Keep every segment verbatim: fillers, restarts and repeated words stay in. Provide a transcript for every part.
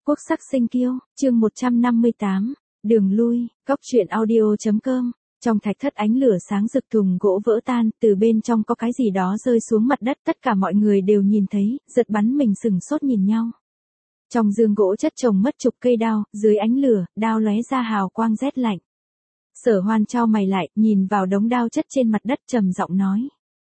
Quốc sắc sinh kiêu, chương một trăm năm mươi tám, đường lui, góc truyện audio.com. Trong thạch thất ánh lửa sáng rực, thùng gỗ vỡ tan, từ bên trong có cái gì đó rơi xuống mặt đất, tất cả mọi người đều nhìn thấy, giật bắn mình sừng sốt nhìn nhau. Trong giường gỗ chất chồng mất chục cây đao, dưới ánh lửa, đao lóe ra hào quang rét lạnh. Sở Hoan chau mày lại, nhìn vào đống đao chất trên mặt đất trầm giọng nói.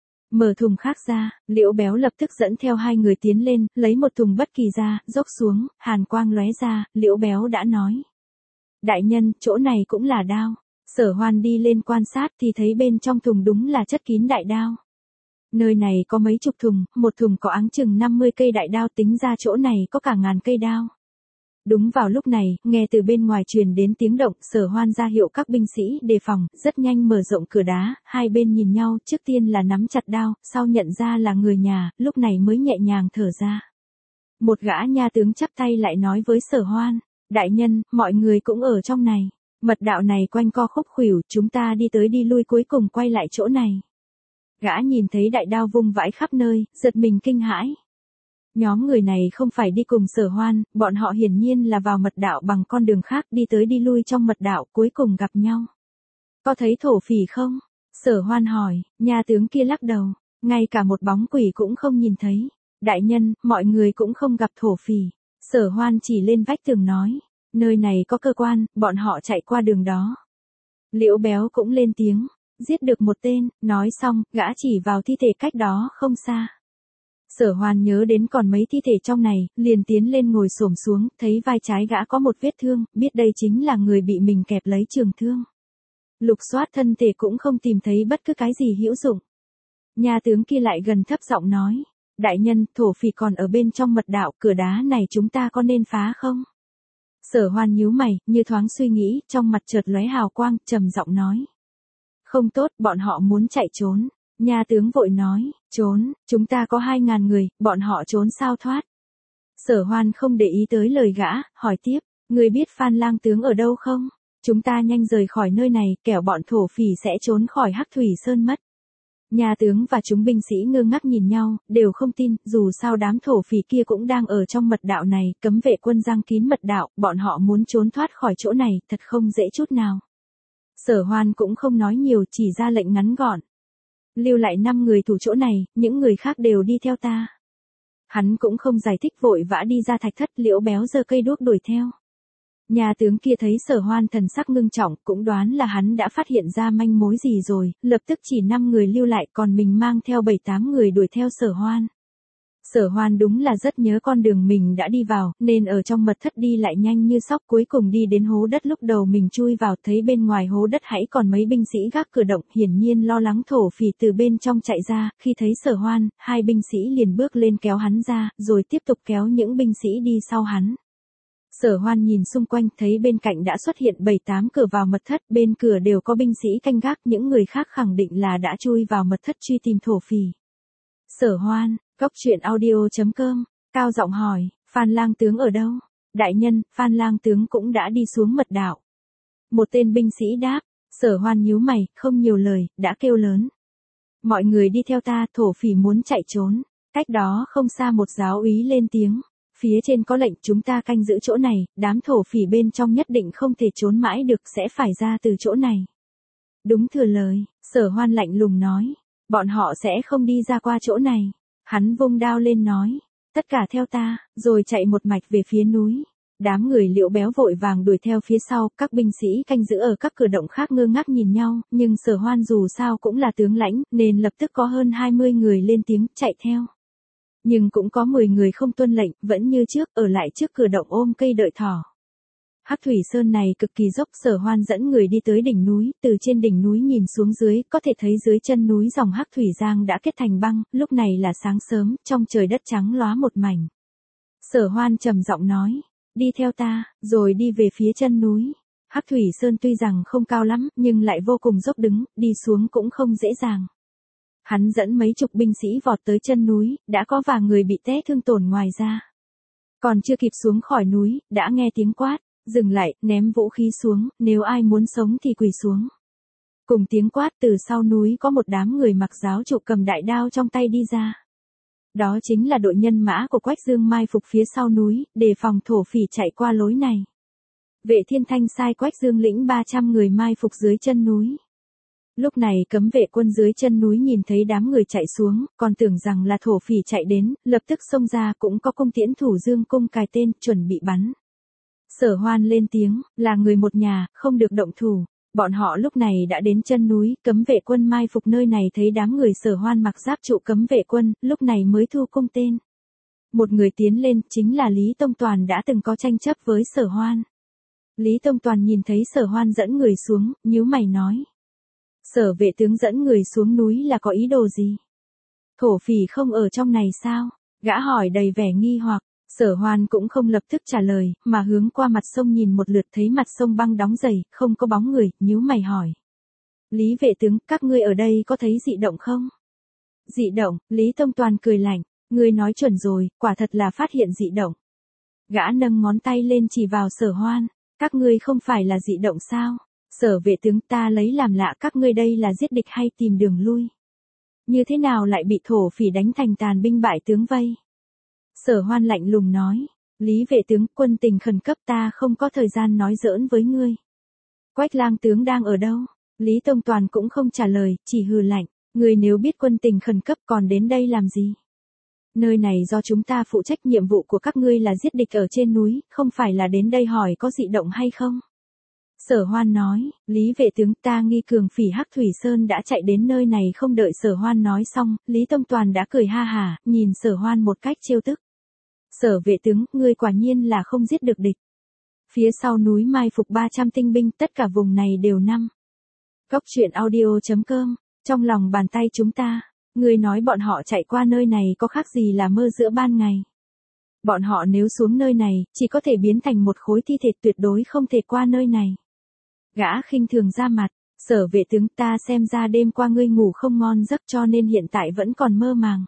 Mở thùng khác ra, Liễu Béo lập tức dẫn theo hai người tiến lên, lấy một thùng bất kỳ ra, dốc xuống, hàn quang lóe ra, Liễu Béo đã nói. Đại nhân, chỗ này cũng là đao. Sở Hoan đi lên quan sát thì thấy bên trong thùng đúng là chất kín đại đao. Nơi này có mấy chục thùng, một thùng có áng chừng năm mươi cây đại đao, tính ra chỗ này có cả ngàn cây đao. Đúng vào lúc này, nghe từ bên ngoài truyền đến tiếng động, Sở Hoan ra hiệu các binh sĩ đề phòng, rất nhanh mở rộng cửa đá, hai bên nhìn nhau, trước tiên là nắm chặt đao, sau nhận ra là người nhà, lúc này mới nhẹ nhàng thở ra. Một gã nha tướng chắp tay lại nói với Sở Hoan, đại nhân, mọi người cũng ở trong này. Mật đạo này quanh co khúc khuỷu, chúng ta đi tới đi lui cuối cùng quay lại chỗ này. Gã nhìn thấy đại đao vung vãi khắp nơi, giật mình kinh hãi. Nhóm người này không phải đi cùng Sở Hoan, bọn họ hiển nhiên là vào mật đạo bằng con đường khác, đi tới đi lui trong mật đạo, cuối cùng gặp nhau. Có thấy thổ phỉ không? Sở Hoan hỏi, nhà tướng kia lắc đầu, ngay cả một bóng quỷ cũng không nhìn thấy. Đại nhân, mọi người cũng không gặp thổ phỉ. Sở Hoan chỉ lên vách tường nói, nơi này có cơ quan, bọn họ chạy qua đường đó. Liễu Béo cũng lên tiếng, giết được một tên, nói xong, gã chỉ vào thi thể cách đó không xa. Sở Hoan nhớ đến còn mấy thi thể trong này, liền tiến lên ngồi xổm xuống, thấy vai trái gã có một vết thương, biết đây chính là người bị mình kẹp lấy trường thương. Lục soát thân thể cũng không tìm thấy bất cứ cái gì hữu dụng. Nhà tướng kia lại gần thấp giọng nói, đại nhân, thổ phỉ còn ở bên trong mật đạo, cửa đá này chúng ta có nên phá không? Sở Hoan nhíu mày, như thoáng suy nghĩ, trong mặt chợt lóe hào quang, trầm giọng nói. Không tốt, bọn họ muốn chạy trốn. Nhà tướng vội nói, trốn, chúng ta có hai ngàn người, bọn họ trốn sao thoát. Sở Hoan không để ý tới lời gã, hỏi tiếp, người biết Phan Lang tướng ở đâu không? Chúng ta nhanh rời khỏi nơi này, kẻo bọn thổ phỉ sẽ trốn khỏi Hắc Thủy Sơn mất. Nhà tướng và chúng binh sĩ ngơ ngác nhìn nhau, đều không tin, dù sao đám thổ phỉ kia cũng đang ở trong mật đạo này, cấm vệ quân giăng kín mật đạo, bọn họ muốn trốn thoát khỏi chỗ này, thật không dễ chút nào. Sở Hoan cũng không nói nhiều, chỉ ra lệnh ngắn gọn. Lưu lại năm người thủ chỗ này, những người khác đều đi theo ta. Hắn cũng không giải thích, vội vã đi ra thạch thất. Liễu Béo giơ cây đuốc đuổi theo. Nhà tướng kia thấy Sở Hoan thần sắc ngưng trọng, cũng đoán là hắn đã phát hiện ra manh mối gì rồi, lập tức chỉ năm người lưu lại, còn mình mang theo bảy tám người đuổi theo Sở Hoan. Sở Hoan đúng là rất nhớ con đường mình đã đi vào, nên ở trong mật thất đi lại nhanh như sóc, cuối cùng đi đến hố đất. Lúc đầu mình chui vào, thấy bên ngoài hố đất hãy còn mấy binh sĩ gác cửa động, hiển nhiên lo lắng thổ phỉ từ bên trong chạy ra. Khi thấy Sở Hoan, hai binh sĩ liền bước lên kéo hắn ra, rồi tiếp tục kéo những binh sĩ đi sau hắn. Sở Hoan nhìn xung quanh, thấy bên cạnh đã xuất hiện bảy tám cửa vào mật thất, bên cửa đều có binh sĩ canh gác, những người khác khẳng định là đã chui vào mật thất truy tìm thổ phỉ. Sở Hoan, góc truyện audio.com, cao giọng hỏi, Phan Lang tướng ở đâu? Đại nhân, Phan Lang tướng cũng đã đi xuống mật đạo. Một tên binh sĩ đáp. Sở Hoan nhíu mày, không nhiều lời, đã kêu lớn. Mọi người đi theo ta, thổ phỉ muốn chạy trốn. Cách đó không xa một giáo úy lên tiếng. Phía trên có lệnh, chúng ta canh giữ chỗ này, đám thổ phỉ bên trong nhất định không thể trốn mãi được, sẽ phải ra từ chỗ này. Đúng thừa lời, Sở Hoan lạnh lùng nói. Bọn họ sẽ không đi ra qua chỗ này. Hắn vung đao lên nói, tất cả theo ta, rồi chạy một mạch về phía núi. Đám người Liễu Béo vội vàng đuổi theo phía sau, các binh sĩ canh giữ ở các cửa động khác ngơ ngác nhìn nhau, nhưng Sở Hoan dù sao cũng là tướng lãnh, nên lập tức có hơn hai mươi người lên tiếng, chạy theo. Nhưng cũng có mười người không tuân lệnh, vẫn như trước, ở lại trước cửa động ôm cây đợi thỏ. Hắc Thủy Sơn này cực kỳ dốc, Sở Hoan dẫn người đi tới đỉnh núi, từ trên đỉnh núi nhìn xuống dưới, có thể thấy dưới chân núi dòng Hắc Thủy Giang đã kết thành băng, lúc này là sáng sớm, trong trời đất trắng lóa một mảnh. Sở Hoan trầm giọng nói, đi theo ta, rồi đi về phía chân núi. Hắc Thủy Sơn tuy rằng không cao lắm, nhưng lại vô cùng dốc đứng, đi xuống cũng không dễ dàng. Hắn dẫn mấy chục binh sĩ vọt tới chân núi, đã có vài người bị té thương tổn ngoài ra. Còn chưa kịp xuống khỏi núi, đã nghe tiếng quát. Dừng lại, ném vũ khí xuống, nếu ai muốn sống thì quỳ xuống. Cùng tiếng quát, từ sau núi có một đám người mặc giáo trụ cầm đại đao trong tay đi ra. Đó chính là đội nhân mã của Quách Dương mai phục phía sau núi, đề phòng thổ phỉ chạy qua lối này. Vệ Thiên Thanh sai Quách Dương lĩnh ba trăm người mai phục dưới chân núi. Lúc này cấm vệ quân dưới chân núi nhìn thấy đám người chạy xuống, còn tưởng rằng là thổ phỉ chạy đến, lập tức xông ra, cũng có cung tiễn thủ dương cung cài tên, chuẩn bị bắn. Sở Hoan lên tiếng, là người một nhà, không được động thủ. Bọn họ lúc này đã đến chân núi, cấm vệ quân mai phục nơi này thấy đám người Sở Hoan mặc giáp trụ cấm vệ quân, lúc này mới thu cung tên. Một người tiến lên, chính là Lý Tông Toàn đã từng có tranh chấp với Sở Hoan. Lý Tông Toàn nhìn thấy Sở Hoan dẫn người xuống, nhíu mày nói. Sở vệ tướng dẫn người xuống núi là có ý đồ gì? Thổ phỉ không ở trong này sao? Gã hỏi đầy vẻ nghi hoặc. Sở Hoan cũng không lập tức trả lời, mà hướng qua mặt sông nhìn một lượt thấy mặt sông băng đóng dày, không có bóng người, nhíu mày hỏi. Lý vệ tướng, các ngươi ở đây có thấy dị động không? Dị động, Lý Tông Toàn cười lạnh, ngươi nói chuẩn rồi, quả thật là phát hiện dị động. Gã nâng ngón tay lên chỉ vào Sở Hoan, các ngươi không phải là dị động sao? Sở vệ tướng, ta lấy làm lạ các ngươi đây là giết địch hay tìm đường lui? Như thế nào lại bị thổ phỉ đánh thành tàn binh bại tướng vây? Sở Hoan lạnh lùng nói, Lý vệ tướng, quân tình khẩn cấp, ta không có thời gian nói giỡn với ngươi. Quách lang tướng đang ở đâu? Lý Tông Toàn cũng không trả lời, chỉ hừ lạnh, ngươi nếu biết quân tình khẩn cấp còn đến đây làm gì? Nơi này do chúng ta phụ trách, nhiệm vụ của các ngươi là giết địch ở trên núi, không phải là đến đây hỏi có dị động hay không? Sở Hoan nói, Lý vệ tướng, ta nghi cường phỉ Hắc Thủy Sơn đã chạy đến nơi này. Không đợi Sở Hoan nói xong, Lý Tông Toàn đã cười ha hả, nhìn Sở Hoan một cách trêu tức. Sở vệ tướng, ngươi quả nhiên là không giết được địch. Phía sau núi mai phục ba trăm tinh binh, tất cả vùng này đều năm. Góc truyện audio chấm com, trong lòng bàn tay chúng ta, ngươi nói bọn họ chạy qua nơi này có khác gì là mơ giữa ban ngày. Bọn họ nếu xuống nơi này, chỉ có thể biến thành một khối thi thể, tuyệt đối không thể qua nơi này. Gã khinh thường ra mặt, Sở vệ tướng, ta xem ra đêm qua ngươi ngủ không ngon giấc cho nên hiện tại vẫn còn mơ màng.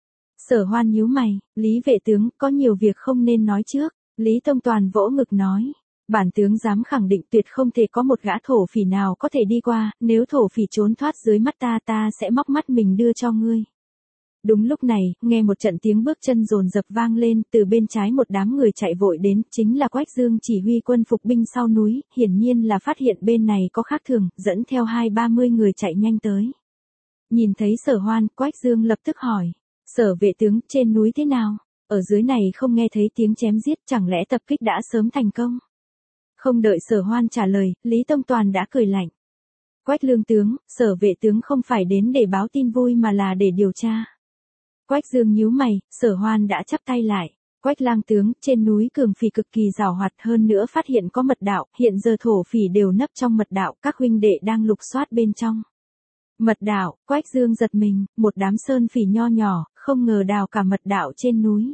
Sở Hoan nhíu mày, Lý vệ tướng, có nhiều việc không nên nói trước. Lý Tông Toàn vỗ ngực nói, bản tướng dám khẳng định tuyệt không thể có một gã thổ phỉ nào có thể đi qua, nếu thổ phỉ trốn thoát dưới mắt ta ta sẽ móc mắt mình đưa cho ngươi. Đúng lúc này, nghe một trận tiếng bước chân dồn dập vang lên, từ bên trái một đám người chạy vội đến, chính là Quách Dương chỉ huy quân phục binh sau núi, hiển nhiên là phát hiện bên này có khác thường, dẫn theo hai ba mươi người chạy nhanh tới. Nhìn thấy Sở Hoan, Quách Dương lập tức hỏi, Sở vệ tướng, trên núi thế nào? Ở dưới này không nghe thấy tiếng chém giết, chẳng lẽ tập kích đã sớm thành công? Không đợi Sở Hoan trả lời, Lý Tông Toàn đã cười lạnh. Quách lương tướng, Sở vệ tướng không phải đến để báo tin vui mà là để điều tra. Quách Dương nhíu mày, Sở Hoan đã chắp tay lại. Quách lang tướng, trên núi cường phỉ cực kỳ giàu hoạt, hơn nữa phát hiện có mật đạo, hiện giờ thổ phỉ đều nấp trong mật đạo, các huynh đệ đang lục soát bên trong. Mật đạo, Quách Dương giật mình, một đám sơn phỉ nho nhỏ, không ngờ đào cả mật đạo trên núi.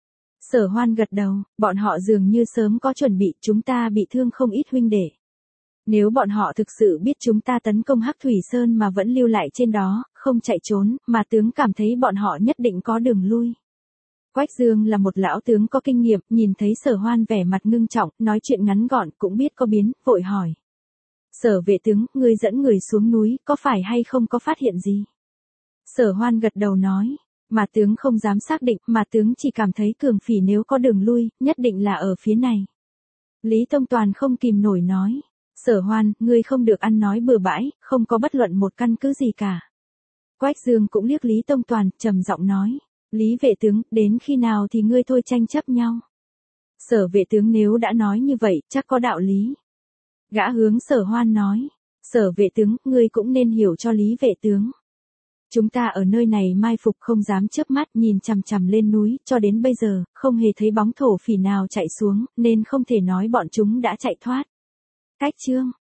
Sở Hoan gật đầu, bọn họ dường như sớm có chuẩn bị, chúng ta bị thương không ít huynh đệ. Nếu bọn họ thực sự biết chúng ta tấn công Hắc Thủy Sơn mà vẫn lưu lại trên đó, không chạy trốn, mà tướng cảm thấy bọn họ nhất định có đường lui. Quách Dương là một lão tướng có kinh nghiệm, nhìn thấy Sở Hoan vẻ mặt ngưng trọng, nói chuyện ngắn gọn, cũng biết có biến, vội hỏi. Sở vệ tướng, ngươi dẫn người xuống núi, có phải hay không có phát hiện gì? Sở Hoan gật đầu nói, mà tướng không dám xác định, mà tướng chỉ cảm thấy cường phỉ nếu có đường lui, nhất định là ở phía này. Lý Tông Toàn không kìm nổi nói. Sở Hoan, ngươi không được ăn nói bừa bãi, không có bất luận một căn cứ gì cả. Quách Dương cũng liếc Lý Tông Toàn, trầm giọng nói. Lý vệ tướng, đến khi nào thì ngươi thôi tranh chấp nhau. Sở vệ tướng nếu đã nói như vậy, chắc có đạo lý. Gã hướng Sở Hoan nói. Sở vệ tướng, ngươi cũng nên hiểu cho Lý vệ tướng. Chúng ta ở nơi này mai phục không dám chớp mắt nhìn chằm chằm lên núi, cho đến bây giờ, không hề thấy bóng thổ phỉ nào chạy xuống, nên không thể nói bọn chúng đã chạy thoát. Cách chương